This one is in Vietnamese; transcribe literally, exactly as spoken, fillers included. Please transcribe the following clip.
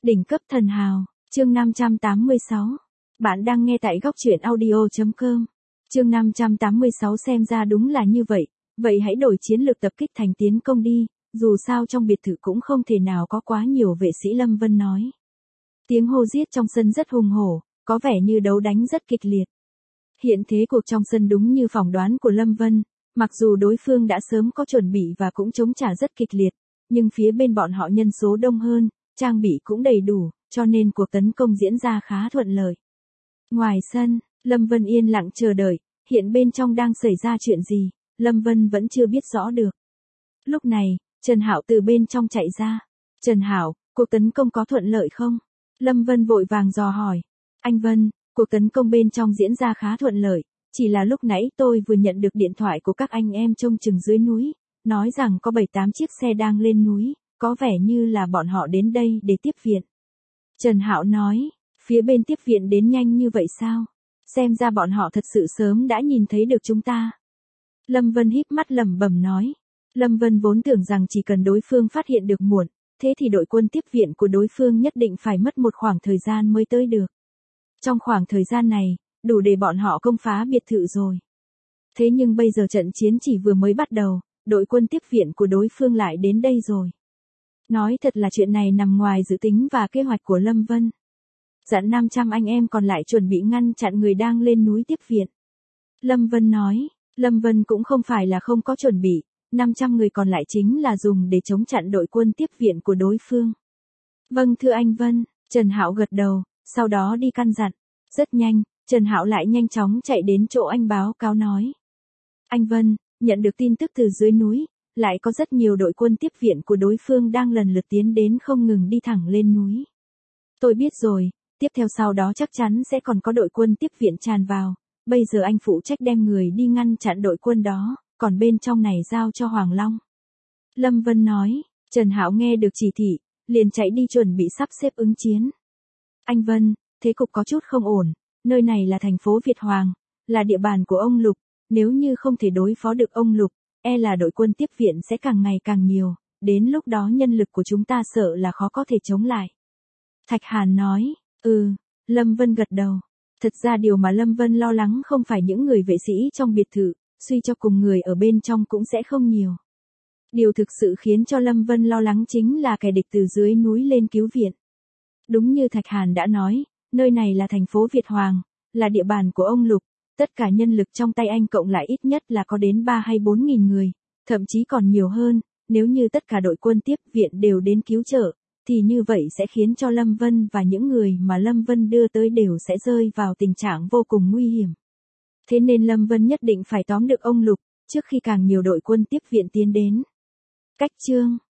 Đỉnh cấp thần hào, chương năm trăm tám mươi sáu. Bạn đang nghe tại góc truyện audio chấm com. Chương năm trăm tám mươi sáu xem ra đúng là như vậy, vậy hãy đổi chiến lược tập kích thành tiến công đi, dù sao trong biệt thự cũng không thể nào có quá nhiều vệ sĩ, Lâm Vân nói. Tiếng hô giết trong sân rất hùng hổ, có vẻ như đấu đánh rất kịch liệt. Hiện thế cuộc trong sân đúng như phỏng đoán của Lâm Vân, mặc dù đối phương đã sớm có chuẩn bị và cũng chống trả rất kịch liệt, nhưng phía bên bọn họ nhân số đông hơn, trang bị cũng đầy đủ, cho nên cuộc tấn công diễn ra khá thuận lợi. Ngoài sân, Lâm Vân yên lặng chờ đợi, hiện bên trong đang xảy ra chuyện gì, Lâm Vân vẫn chưa biết rõ được. Lúc này, Trần Hạo từ bên trong chạy ra. Trần Hạo, cuộc tấn công có thuận lợi không? Lâm Vân vội vàng dò hỏi. Anh Vân, cuộc tấn công bên trong diễn ra khá thuận lợi, chỉ là lúc nãy tôi vừa nhận được điện thoại của các anh em trông chừng dưới núi, nói rằng có bảy tám chiếc xe đang lên núi, có vẻ như là bọn họ đến đây để tiếp viện. Trần Hạo nói, phía bên tiếp viện đến nhanh như vậy sao? Xem ra bọn họ thật sự sớm đã nhìn thấy được chúng ta. Lâm Vân híp mắt lẩm bẩm nói. Lâm Vân vốn tưởng rằng chỉ cần đối phương phát hiện được muộn, thế thì đội quân tiếp viện của đối phương nhất định phải mất một khoảng thời gian mới tới được. Trong khoảng thời gian này, đủ để bọn họ công phá biệt thự rồi. Thế nhưng bây giờ trận chiến chỉ vừa mới bắt đầu, đội quân tiếp viện của đối phương lại đến đây rồi. Nói thật là chuyện này nằm ngoài dự tính và kế hoạch của Lâm Vân. Dặn năm trăm anh em còn lại chuẩn bị ngăn chặn người đang lên núi tiếp viện. Lâm Vân nói, Lâm Vân cũng không phải là không có chuẩn bị, năm trăm người còn lại chính là dùng để chống chặn đội quân tiếp viện của đối phương. Vâng thưa anh Vân, Trần Hạo gật đầu, sau đó đi căn dặn. Rất nhanh, Trần Hạo lại nhanh chóng chạy đến chỗ anh báo cáo nói. Anh Vân, nhận được tin tức từ dưới núi, lại có rất nhiều đội quân tiếp viện của đối phương đang lần lượt tiến đến không ngừng đi thẳng lên núi. Tôi biết rồi, tiếp theo sau đó chắc chắn sẽ còn có đội quân tiếp viện tràn vào, bây giờ anh phụ trách đem người đi ngăn chặn đội quân đó, còn bên trong này giao cho Hoàng Long. Lâm Vân nói, Trần Hạo nghe được chỉ thị, liền chạy đi chuẩn bị sắp xếp ứng chiến. Anh Vân, thế cục có chút không ổn, nơi này là thành phố Việt Hoàng, là địa bàn của ông Lục, nếu như không thể đối phó được ông Lục, e là đội quân tiếp viện sẽ càng ngày càng nhiều, đến lúc đó nhân lực của chúng ta sợ là khó có thể chống lại. Thạch Hàn nói, ừ, Lâm Vân gật đầu. Thật ra điều mà Lâm Vân lo lắng không phải những người vệ sĩ trong biệt thự, suy cho cùng người ở bên trong cũng sẽ không nhiều. Điều thực sự khiến cho Lâm Vân lo lắng chính là kẻ địch từ dưới núi lên cứu viện. Đúng như Thạch Hàn đã nói, nơi này là thành phố Việt Hoàng, là địa bàn của ông Lục, tất cả nhân lực trong tay anh cộng lại ít nhất là có đến ba hay bốn nghìn người, thậm chí còn nhiều hơn, nếu như tất cả đội quân tiếp viện đều đến cứu trợ, thì như vậy sẽ khiến cho Lâm Vân và những người mà Lâm Vân đưa tới đều sẽ rơi vào tình trạng vô cùng nguy hiểm. Thế nên Lâm Vân nhất định phải tóm được ông Lục, trước khi càng nhiều đội quân tiếp viện tiến đến. Cách chương